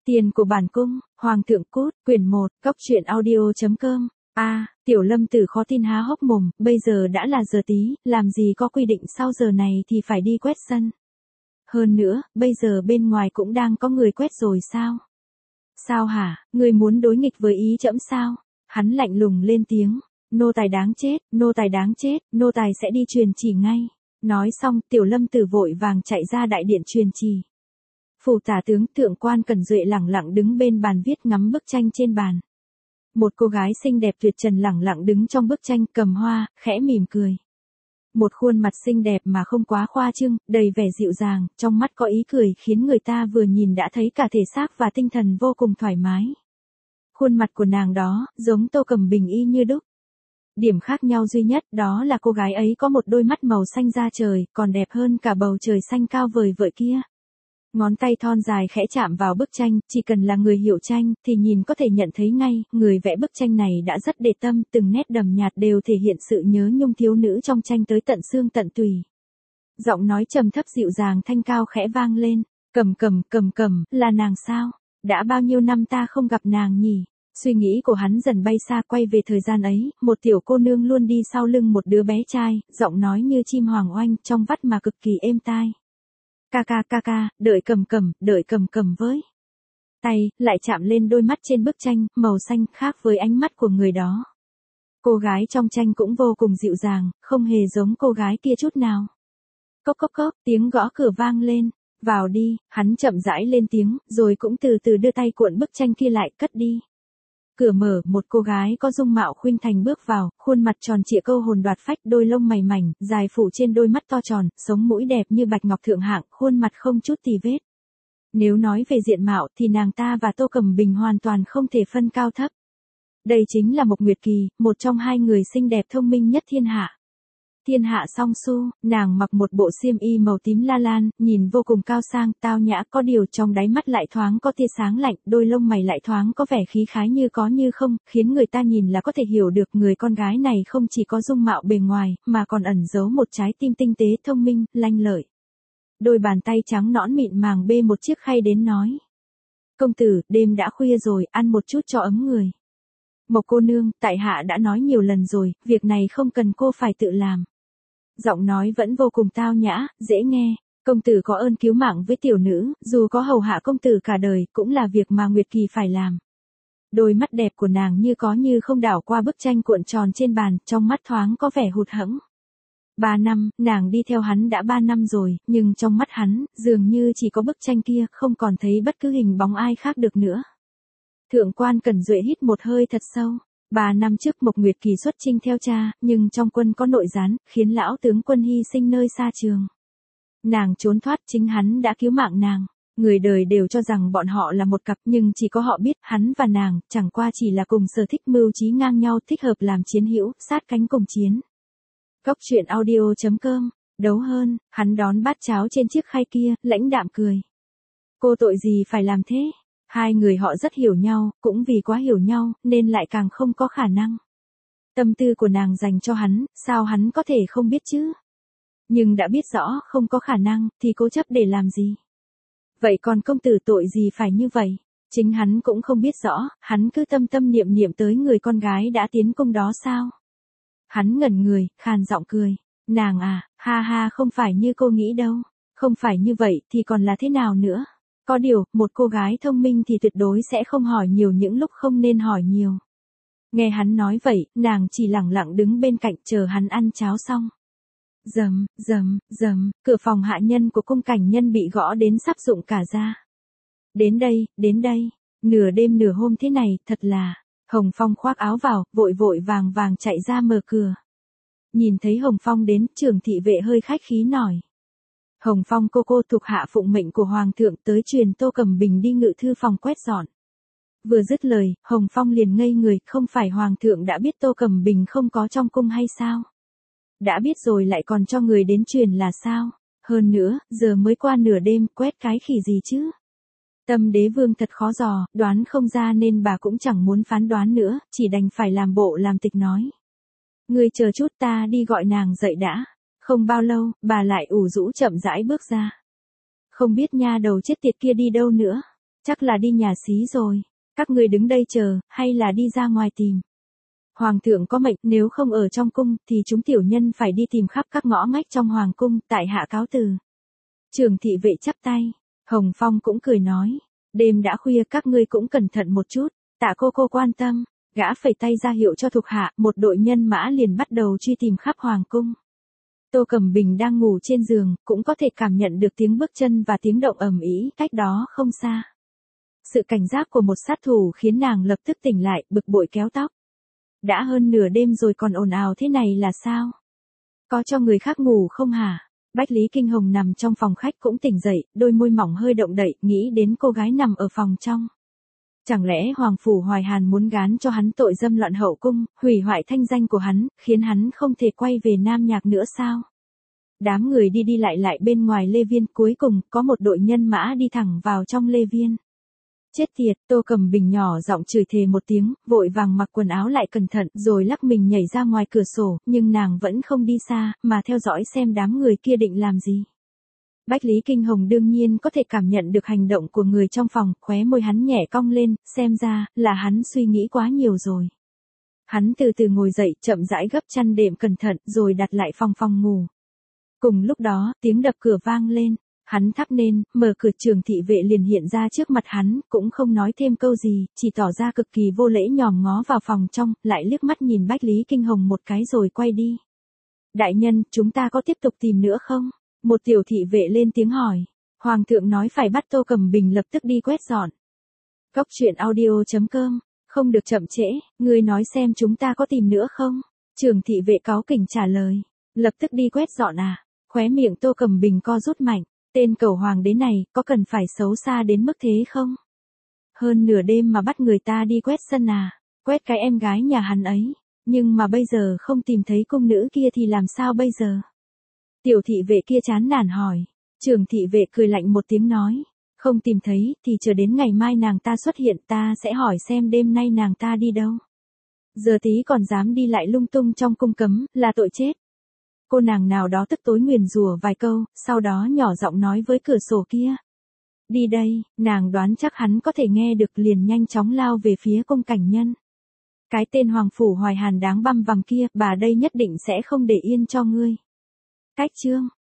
Tiền của bản cung, Hoàng thượng cút, quyển 1, Cóc truyện audio.com. Tiểu Lâm Tử khó tin há hốc mồm, bây giờ đã là giờ tí, làm gì có quy định sau giờ này thì phải đi quét sân. Hơn nữa, bây giờ bên ngoài cũng đang có người quét rồi sao? Sao hả, người muốn đối nghịch với ý trẫm sao? Hắn lạnh lùng lên tiếng, nô tài đáng chết, nô tài đáng chết, nô tài sẽ đi truyền chỉ ngay. Nói xong, Tiểu Lâm Tử vội vàng chạy ra đại điện truyền chỉ. Phủ tả tướng Thượng quan Cẩn Duệ lẳng lặng đứng bên bàn viết ngắm bức tranh trên bàn. Một cô gái xinh đẹp tuyệt trần lẳng lặng đứng trong bức tranh cầm hoa, khẽ mỉm cười. Một khuôn mặt xinh đẹp mà không quá khoa trương, đầy vẻ dịu dàng, trong mắt có ý cười khiến người ta vừa nhìn đã thấy cả thể xác và tinh thần vô cùng thoải mái. Khuôn mặt của nàng đó, giống Tô Cẩm Bình y như đúc. Điểm khác nhau duy nhất đó là cô gái ấy có một đôi mắt màu xanh da trời, còn đẹp hơn cả bầu trời xanh cao vời vợi kia. Ngón tay thon dài khẽ chạm vào bức tranh, chỉ cần là người hiểu tranh, thì nhìn có thể nhận thấy ngay, người vẽ bức tranh này đã rất để tâm, từng nét đậm nhạt đều thể hiện sự nhớ nhung thiếu nữ trong tranh tới tận xương tận tủy. Giọng nói trầm thấp dịu dàng thanh cao khẽ vang lên, cầm, là nàng sao? Đã bao nhiêu năm ta không gặp nàng nhỉ? Suy nghĩ của hắn dần bay xa quay về thời gian ấy, một tiểu cô nương luôn đi sau lưng một đứa bé trai, giọng nói như chim hoàng oanh, trong vắt mà cực kỳ êm tai. Ca, đợi cầm với. Tay, lại chạm lên đôi mắt trên bức tranh, màu xanh, khác với ánh mắt của người đó. Cô gái trong tranh cũng vô cùng dịu dàng, không hề giống cô gái kia chút nào. Cốc, tiếng gõ cửa vang lên. Vào đi, hắn chậm rãi lên tiếng, rồi cũng từ từ đưa tay cuộn bức tranh kia lại, cất đi. Cửa mở, một cô gái có dung mạo khuynh thành bước vào, khuôn mặt tròn trịa câu hồn đoạt phách, đôi lông mày mảnh, dài phủ trên đôi mắt to tròn, sống mũi đẹp như bạch ngọc thượng hạng, khuôn mặt không chút tì vết. Nếu nói về diện mạo thì nàng ta và Tô Cẩm Bình hoàn toàn không thể phân cao thấp. Đây chính là Mộc Nguyệt Kỳ, một trong hai người xinh đẹp thông minh nhất thiên hạ. Thiên hạ song su, nàng mặc một bộ xiêm y màu tím la lan, nhìn vô cùng cao sang, tao nhã, có điều trong đáy mắt lại thoáng có tia sáng lạnh, đôi lông mày lại thoáng có vẻ khí khái như có như không, khiến người ta nhìn là có thể hiểu được người con gái này không chỉ có dung mạo bề ngoài, mà còn ẩn giấu một trái tim tinh tế, thông minh, lanh lợi. Đôi bàn tay trắng nõn mịn màng bê một chiếc khay đến nói. Công tử, đêm đã khuya rồi, ăn một chút cho ấm người. Mộc cô nương, tại hạ đã nói nhiều lần rồi, việc này không cần cô phải tự làm. Giọng nói vẫn vô cùng tao nhã, dễ nghe, công tử có ơn cứu mạng với tiểu nữ, dù có hầu hạ công tử cả đời, cũng là việc mà Nguyệt Kỳ phải làm. Đôi mắt đẹp của nàng như có như không đảo qua bức tranh cuộn tròn trên bàn, trong mắt thoáng có vẻ hụt hẫng. 3 năm, nàng đi theo hắn đã 3 năm rồi, nhưng trong mắt hắn, dường như chỉ có bức tranh kia, không còn thấy bất cứ hình bóng ai khác được nữa. Thượng quan Cẩn Duệ hít một hơi thật sâu. 3 năm trước Mộc Nguyệt Kỳ xuất chinh theo cha, nhưng trong quân có nội gián, khiến lão tướng quân hy sinh nơi xa trường. Nàng trốn thoát, chính hắn đã cứu mạng nàng. Người đời đều cho rằng bọn họ là một cặp, nhưng chỉ có họ biết, hắn và nàng, chẳng qua chỉ là cùng sở thích mưu trí ngang nhau, thích hợp làm chiến hữu, sát cánh cùng chiến. Cóc truyện audio.com, đấu hơn, hắn đón bát cháo trên chiếc khay kia, lãnh đạm cười. Cô tội gì phải làm thế? Hai người họ rất hiểu nhau, cũng vì quá hiểu nhau, nên lại càng không có khả năng. Tâm tư của nàng dành cho hắn, sao hắn có thể không biết chứ? Nhưng đã biết rõ không có khả năng, thì cố chấp để làm gì? Vậy còn công tử tội gì phải như vậy? Chính hắn cũng không biết rõ, hắn cứ tâm niệm tới người con gái đã tiến cung đó sao? Hắn ngẩn người, khàn giọng cười. Nàng à, ha không phải như cô nghĩ đâu. Không phải như vậy thì còn là thế nào nữa? Có điều, một cô gái thông minh thì tuyệt đối sẽ không hỏi nhiều những lúc không nên hỏi nhiều. Nghe hắn nói vậy, nàng chỉ lẳng lặng đứng bên cạnh chờ hắn ăn cháo xong. Rầm, cửa phòng hạ nhân của cung cảnh nhân bị gõ đến sắp rụng cả ra. Đến đây, nửa đêm nửa hôm thế này, thật là. Hồng Phong khoác áo vào, vội vàng chạy ra mở cửa. Nhìn thấy Hồng Phong đến, trưởng thị vệ hơi khách khí nói. Hồng Phong cô thuộc hạ phụng mệnh của Hoàng thượng tới truyền Tô Cẩm Bình đi ngự thư phòng quét dọn. Vừa dứt lời, Hồng Phong liền ngây người, không phải Hoàng thượng đã biết Tô Cẩm Bình không có trong cung hay sao? Đã biết rồi lại còn cho người đến truyền là sao? Hơn nữa, giờ mới qua nửa đêm, quét cái khỉ gì chứ? Tâm đế vương thật khó dò, đoán không ra nên bà cũng chẳng muốn phán đoán nữa, chỉ đành phải làm bộ làm tịch nói. Ngươi chờ chút ta đi gọi nàng dậy đã. Không bao lâu, bà lại ủ rũ chậm rãi bước ra. Không biết nha đầu chết tiệt kia đi đâu nữa. Chắc là đi nhà xí rồi. Các ngươi đứng đây chờ, hay là đi ra ngoài tìm? Hoàng thượng có mệnh, nếu không ở trong cung, thì chúng tiểu nhân phải đi tìm khắp các ngõ ngách trong hoàng cung, tại hạ cáo từ. Trường thị vệ chắp tay. Hồng Phong cũng cười nói. Đêm đã khuya, các ngươi cũng cẩn thận một chút. Tạ cô quan tâm. Gã phẩy tay ra hiệu cho thuộc hạ, một đội nhân mã liền bắt đầu truy tìm khắp hoàng cung. Tô Cẩm Bình đang ngủ trên giường, cũng có thể cảm nhận được tiếng bước chân và tiếng động ầm ĩ cách đó không xa. Sự cảnh giác của một sát thủ khiến nàng lập tức tỉnh lại, bực bội kéo tóc. Đã hơn nửa đêm rồi còn ồn ào thế này là sao? Có cho người khác ngủ không hả? Bách Lý Kinh Hồng nằm trong phòng khách cũng tỉnh dậy, đôi môi mỏng hơi động đậy, nghĩ đến cô gái nằm ở phòng trong. Chẳng lẽ Hoàng Phủ Hoài Hàn muốn gán cho hắn tội dâm loạn hậu cung, hủy hoại thanh danh của hắn, khiến hắn không thể quay về Nam Nhạc nữa sao? Đám người đi đi lại bên ngoài Lê Viên, cuối cùng có một đội nhân mã đi thẳng vào trong Lê Viên. Chết tiệt, Tô Cẩm Bình nhỏ giọng chửi thề một tiếng, vội vàng mặc quần áo lại cẩn thận, rồi lắc mình nhảy ra ngoài cửa sổ, nhưng nàng vẫn không đi xa, mà theo dõi xem đám người kia định làm gì. Bách Lý Kinh Hồng đương nhiên có thể cảm nhận được hành động của người trong phòng, khóe môi hắn nhẹ cong lên, xem ra là hắn suy nghĩ quá nhiều rồi. Hắn từ từ ngồi dậy, chậm rãi gấp chăn đệm cẩn thận, rồi đặt lại phòng ngủ. Cùng lúc đó, tiếng đập cửa vang lên. Hắn thắp nên, mở cửa, Trường thị vệ liền hiện ra trước mặt hắn, cũng không nói thêm câu gì, chỉ tỏ ra cực kỳ vô lễ nhòm ngó vào phòng trong, lại liếc mắt nhìn Bách Lý Kinh Hồng một cái rồi quay đi. Đại nhân, chúng ta có tiếp tục tìm nữa không? Một tiểu thị vệ lên tiếng hỏi. Hoàng thượng nói phải bắt Tô Cẩm Bình lập tức đi quét dọn. Cốc truyện audio.com, không được chậm trễ, ngươi nói xem chúng ta có tìm nữa không? Trường thị vệ cáu kỉnh trả lời. Lập tức đi quét dọn à? Khóe miệng Tô Cẩm Bình co rút mạnh. Tên cẩu hoàng đế này, có cần phải xấu xa đến mức thế không? Hơn nửa đêm mà bắt người ta đi quét sân à? Quét cái em gái nhà hắn ấy. Nhưng mà bây giờ không tìm thấy cung nữ kia thì làm sao bây giờ? Tiểu thị vệ kia chán nản hỏi. Trường thị vệ cười lạnh một tiếng nói. Không tìm thấy, thì chờ đến ngày mai nàng ta xuất hiện, ta sẽ hỏi xem đêm nay nàng ta đi đâu. Giờ tí còn dám đi lại lung tung trong cung cấm, là tội chết. Cô nàng nào đó tức tối nguyền rủa vài câu, sau đó nhỏ giọng nói với cửa sổ kia. Đi đây, nàng đoán chắc hắn có thể nghe được, liền nhanh chóng lao về phía cung cảnh nhân. Cái tên Hoàng Phủ Hoài Hàn đáng băm vằm kia, bà đây nhất định sẽ không để yên cho ngươi. Cách chương